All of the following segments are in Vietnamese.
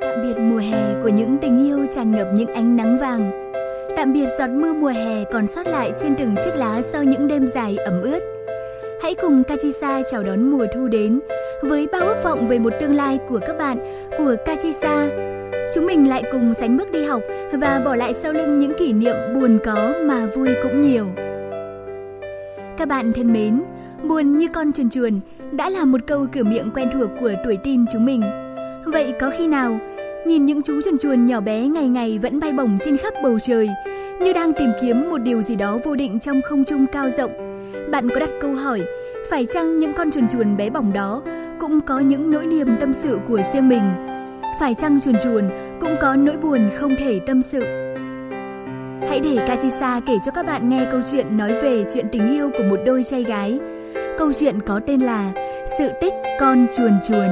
Tạm biệt mùa hè của những tình yêu tràn ngập những ánh nắng vàng. Tạm biệt giọt mưa mùa hè còn sót lại trên từng chiếc lá sau những đêm dài ẩm ướt. Hãy cùng Kachisa chào đón mùa thu đến với bao ước vọng về một tương lai của các bạn, của Kachisa. Chúng mình lại cùng sánh bước đi học và bỏ lại sau lưng những kỷ niệm buồn có mà vui cũng nhiều. Các bạn thân mến, buồn như con chuồn chuồn đã là một câu cửa miệng quen thuộc của tuổi teen chúng mình. Vậy có khi nào nhìn những chú chuồn chuồn nhỏ bé ngày ngày vẫn bay bổng trên khắp bầu trời, như đang tìm kiếm một điều gì đó vô định trong không trung cao rộng, bạn có đặt câu hỏi, phải chăng những con chuồn chuồn bé bỏng đó cũng có những nỗi niềm tâm sự của riêng mình? Phải chăng chuồn chuồn cũng có nỗi buồn không thể tâm sự? Hãy để Kachisa kể cho các bạn nghe câu chuyện nói về chuyện tình yêu của một đôi trai gái. Câu chuyện có tên là Sự tích con chuồn chuồn.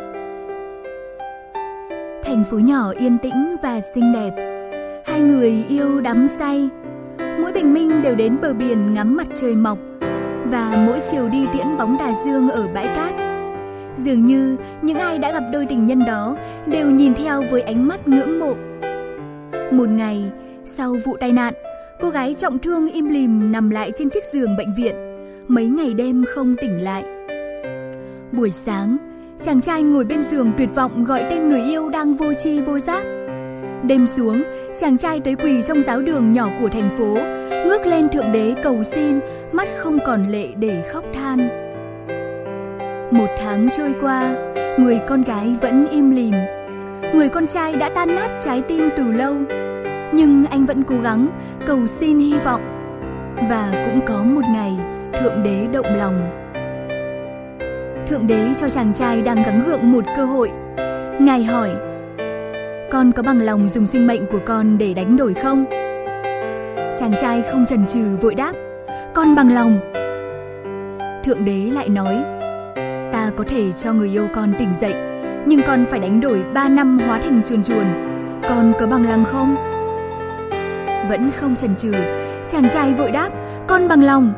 Thành phố nhỏ yên tĩnh và xinh đẹp. Hai người yêu đắm say. Mỗi bình minh đều đến bờ biển ngắm mặt trời mọc, và mỗi chiều đi tiễn bóng đà dương ở bãi cát. Dường như những ai đã gặp đôi tình nhân đó đều nhìn theo với ánh mắt ngưỡng mộ. Một ngày, sau vụ tai nạn, cô gái trọng thương im lìm nằm lại trên chiếc giường bệnh viện, mấy ngày đêm không tỉnh lại. Buổi sáng, chàng trai ngồi bên giường tuyệt vọng gọi tên người yêu đang vô tri vô giác. Đêm xuống, chàng trai tới quỳ trong giáo đường nhỏ của thành phố, ngước lên Thượng Đế cầu xin, mắt không còn lệ để khóc than. Một tháng trôi qua, người con gái vẫn im lìm. Người con trai đã tan nát trái tim từ lâu, nhưng anh vẫn cố gắng cầu xin hy vọng. Và cũng có một ngày, Thượng Đế động lòng. Thượng Đế cho chàng trai đang gắng gượng một cơ hội. Ngài hỏi, con có bằng lòng dùng sinh mệnh của con để đánh đổi không? Chàng trai không chần chừ vội đáp, con bằng lòng. Thượng Đế lại nói, ta có thể cho người yêu con tỉnh dậy, nhưng con phải đánh đổi 3 năm hóa thành chuồn chuồn. Con có bằng lòng không? Vẫn không chần chừ, chàng trai vội đáp, con bằng lòng.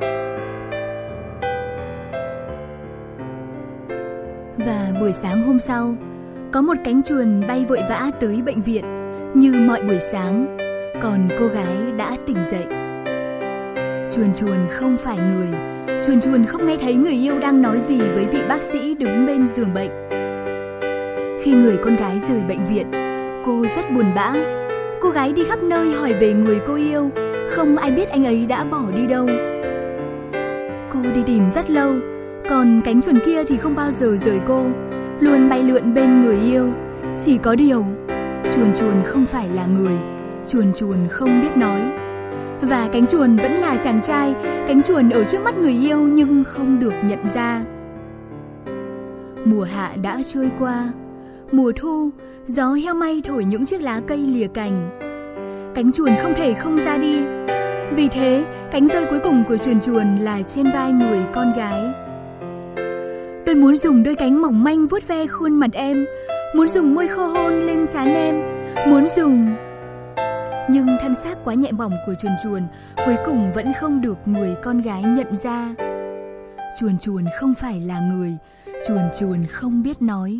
Và buổi sáng hôm sau, có một cánh chuồn bay vội vã tới bệnh viện. Như mọi buổi sáng, còn cô gái đã tỉnh dậy. Chuồn chuồn không phải người. Chuồn chuồn không nghe thấy người yêu đang nói gì với vị bác sĩ đứng bên giường bệnh. Khi người con gái rời bệnh viện, cô rất buồn bã. Cô gái đi khắp nơi hỏi về người cô yêu, không ai biết anh ấy đã bỏ đi đâu. Cô đi tìm rất lâu, còn cánh chuồn kia thì không bao giờ rời cô, luôn bay lượn bên người yêu. Chỉ có điều, chuồn chuồn không phải là người, chuồn chuồn không biết nói. Và cánh chuồn vẫn là chàng trai, cánh chuồn ở trước mắt người yêu nhưng không được nhận ra. Mùa hạ đã trôi qua. Mùa thu, gió heo may thổi những chiếc lá cây lìa cành. Cánh chuồn không thể không ra đi. Vì thế, cánh rơi cuối cùng của chuồn chuồn là trên vai người con gái. Tôi muốn dùng đôi cánh mỏng manh vuốt ve khuôn mặt em, muốn dùng môi khô hôn lên trán em, muốn dùng... Nhưng thân xác quá nhẹ bỏng của chuồn chuồn cuối cùng vẫn không được người con gái nhận ra. Chuồn chuồn không phải là người, chuồn chuồn không biết nói.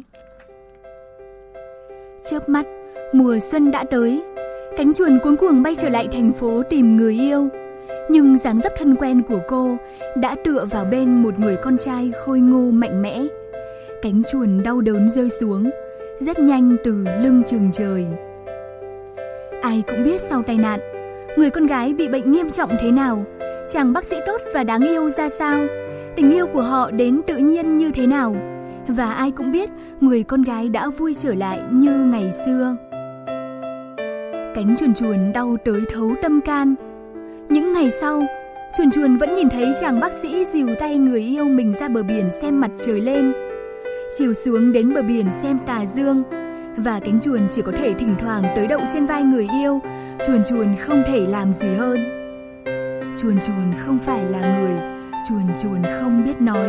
Chớp mắt, mùa xuân đã tới. Cánh chuồn cuống cuồng bay trở lại thành phố tìm người yêu. Nhưng dáng dấp thân quen của cô đã tựa vào bên một người con trai khôi ngô mạnh mẽ. Cánh chuồn đau đớn rơi xuống, rất nhanh từ lưng chừng trời. Ai cũng biết sau tai nạn, người con gái bị bệnh nghiêm trọng thế nào, chàng bác sĩ tốt và đáng yêu ra sao, tình yêu của họ đến tự nhiên như thế nào. Và ai cũng biết người con gái đã vui trở lại như ngày xưa. Cánh chuồn chuồn đau tới thấu tâm can. Những ngày sau, chuồn chuồn vẫn nhìn thấy chàng bác sĩ dìu tay người yêu mình ra bờ biển xem mặt trời lên, chiều xuống đến bờ biển xem tà dương. Và cánh chuồn chỉ có thể thỉnh thoảng tới đậu trên vai người yêu. Chuồn chuồn không thể làm gì hơn. Chuồn chuồn không phải là người, chuồn chuồn không biết nói.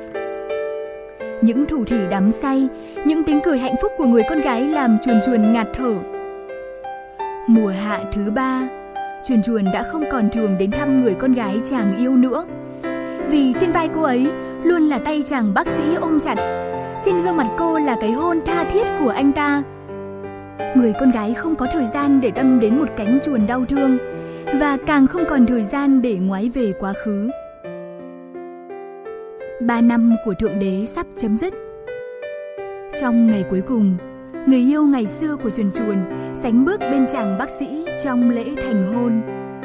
Những thủ thỉ đắm say, những tiếng cười hạnh phúc của người con gái làm chuồn chuồn ngạt thở. Mùa hạ thứ 3, chuồn chuồn đã không còn thường đến thăm người con gái chàng yêu nữa. Vì trên vai cô ấy luôn là tay chàng bác sĩ ôm chặt, trên gương mặt cô là cái hôn tha thiết của anh ta. Người con gái không có thời gian để đâm đến một cánh chuồn đau thương, và càng không còn thời gian để ngoái về quá khứ. 3 năm của Thượng Đế sắp chấm dứt. Trong ngày cuối cùng, người yêu ngày xưa của Chuồn Chuồn sánh bước bên chàng bác sĩ trong lễ thành hôn.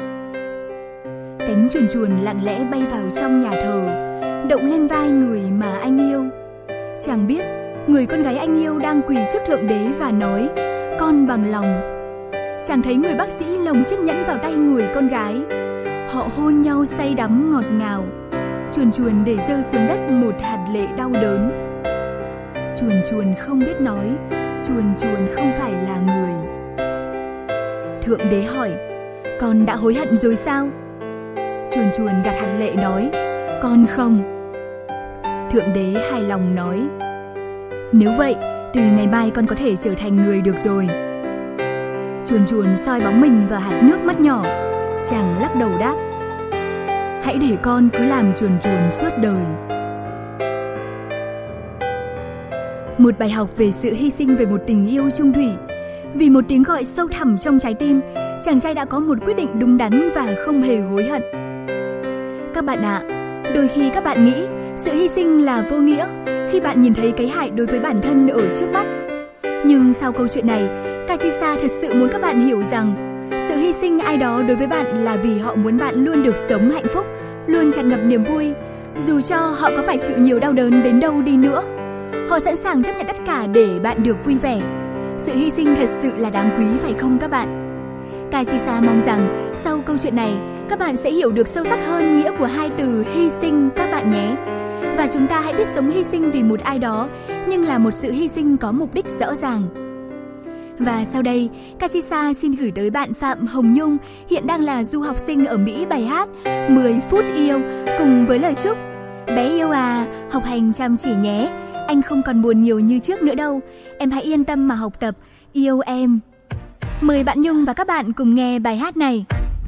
Cánh chuồn chuồn lặng lẽ bay vào trong nhà thờ, động lên vai người mà anh yêu. Chàng biết người con gái anh yêu đang quỳ trước Thượng Đế và nói con bằng lòng. Chàng thấy người bác sĩ lồng chiếc nhẫn vào tay người con gái. Họ hôn nhau say đắm ngọt ngào. Chuồn chuồn để rơi xuống đất một hạt lệ đau đớn. Chuồn chuồn không biết nói, chuồn chuồn không phải là người. Thượng Đế hỏi, con đã hối hận rồi sao? Chuồn chuồn gạt hạt lệ nói, con không. Thượng Đế hài lòng nói, nếu vậy, từ ngày mai con có thể trở thành người được rồi. Chuồn chuồn soi bóng mình vào hạt nước mắt nhỏ. Chàng lắc đầu đáp, hãy để con cứ làm chuồn chuồn suốt đời. Một bài học về sự hy sinh về một tình yêu chung thủy. Vì một tiếng gọi sâu thẳm trong trái tim, chàng trai đã có một quyết định đúng đắn và không hề hối hận. Các bạn ạ, đôi khi các bạn nghĩ sự hy sinh là vô nghĩa khi bạn nhìn thấy cái hại đối với bản thân ở trước mắt. Nhưng sau câu chuyện này, Kachisa thật sự muốn các bạn hiểu rằng sự hy sinh ai đó đối với bạn là vì họ muốn bạn luôn được sống hạnh phúc, luôn tràn ngập niềm vui. Dù cho họ có phải chịu nhiều đau đớn đến đâu đi nữa, họ sẵn sàng chấp nhận tất cả để bạn được vui vẻ. Sự hy sinh thật sự là đáng quý phải không các bạn? Kachisa mong rằng sau câu chuyện này, các bạn sẽ hiểu được sâu sắc hơn nghĩa của hai từ hy sinh các bạn nhé. Và chúng ta hãy biết sống hy sinh vì một ai đó, nhưng là một sự hy sinh có mục đích rõ ràng. Và sau đây, Kachisa xin gửi tới bạn Phạm Hồng Nhung, hiện đang là du học sinh ở Mỹ, bài hát 10 phút yêu cùng với lời chúc: bé yêu à, học hành chăm chỉ nhé, anh không còn buồn nhiều như trước nữa đâu, em hãy yên tâm mà học tập, yêu em. Mời bạn Nhung và các bạn cùng nghe bài hát này.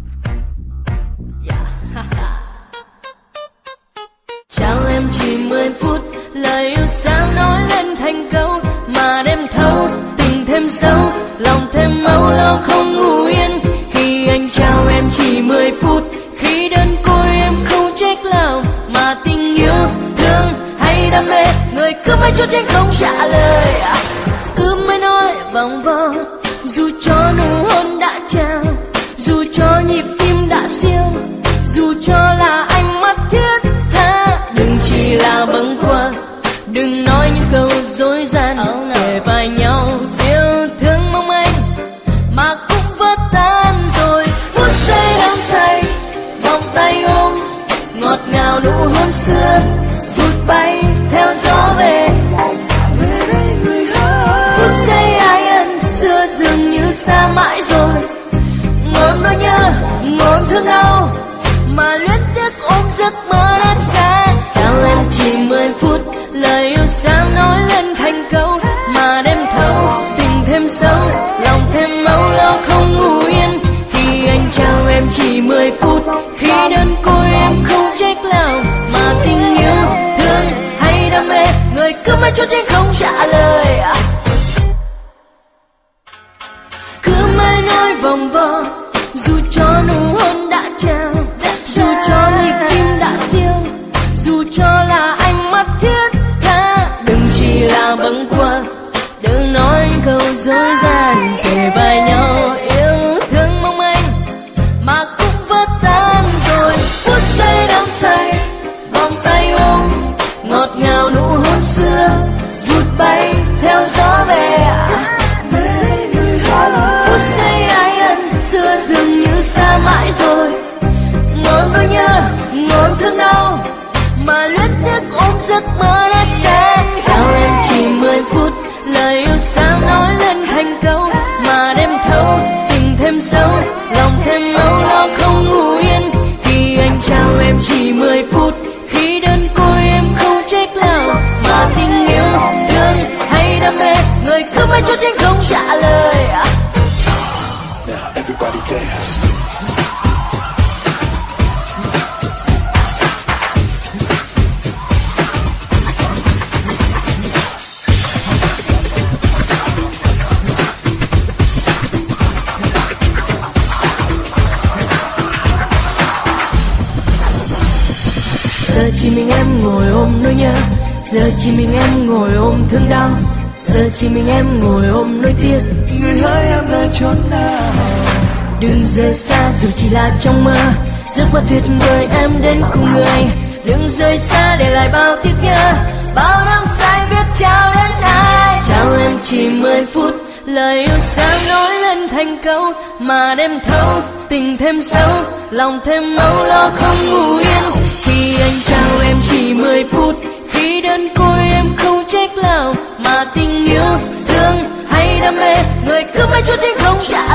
Chào em chỉ 10 phút, lời yêu sao nói lên thành câu mà đêm thâu tình thêm sâu, lòng thêm âu lo không ngủ yên. Khi anh chào em chỉ 10 phút, khi đơn côi em không trách nào, mà tình yêu thương hay đam mê người cứ mãi trốn tránh không trả lời, cứ mãi nói vòng vo. Dù cho nụ hôn đã trao, dù cho nhịp tim đã siêu, dù cho là ánh mắt thiết tha, đừng chỉ là bâng khuâng, đừng nói những câu dối gian để vai nhau yêu thương mong manh mà cũng vỡ tan rồi. Phút giây đắm say, vòng tay ôm ngọt ngào nụ hôn xưa, phút bay theo gió về. Phút giây ai ân xưa dường như xa mãi rồi, ngồi nỗi nhớ, ngồi thương đau mà luyến tiếc ôm giấc mơ đã xa. Chào em chỉ 10 phút, lời yêu sao nói lên thành câu mà đêm thâu tình thêm sâu, lòng thêm âu lo không ngủ yên. Khi anh chào em chỉ 10 phút, khi đơn côi em không trách nào, mà tình yêu thương hay đam mê người cứ mãi trốn tránh không trả lời, cứ mãi nói vòng vo. Dù cho nụ hôn đã trao, dù cho nhịp tim đã siêu, dù cho là ánh mắt thiết tha, đừng chỉ là bâng khuâng, đừng nói câu dối gian kề vai nhau yêu thương mong manh mà cũng vỡ tan rồi. Phút giây đắm say, vòng tay ôm ngọt ngào nụ hôn xưa, vụt bay theo gió về. Phút giây ai ân xưa dường như xa mãi rồi, ngồi nỗi nhớ, ngồi thương đau mà luyến tiếc ôm giấc mơ đã xa. Chào em chỉ 10 phút, lời yêu sao nói lên thành câu mà đêm thâu tình thêm sâu, lòng thêm âu lo không ngủ yên. Khi anh chào em chỉ 10 phút, khi đơn côi em không trách nào, mà tình yêu thương hay đam mê người cứ mãi trốn tránh không trả lời. Now everybody dance. chỉ mình em ngồi ôm nỗi nhớ, giờ chỉ mình em ngồi ôm thương đau, giờ chỉ mình em ngồi ôm nỗi tiếc. Người hỡi em nơi chốn nào, đừng rời xa dù chỉ là trong mơ, giấc mơ tuyệt vời em đến cùng người. Đừng rời xa để lại bao tiếc nhớ, bao năm say biết chào đến ai. Chào em chỉ 10 phút, lời yêu sáng nói lên thành câu, mà đêm thâu tình thêm sâu, lòng thêm âu lo không ngủ yên. Khi anh chào em chỉ 10 phút, khi đơn côi em không trách nào, mà tình yêu thương hay đam mê người cứ mãi trốn tránh không trả.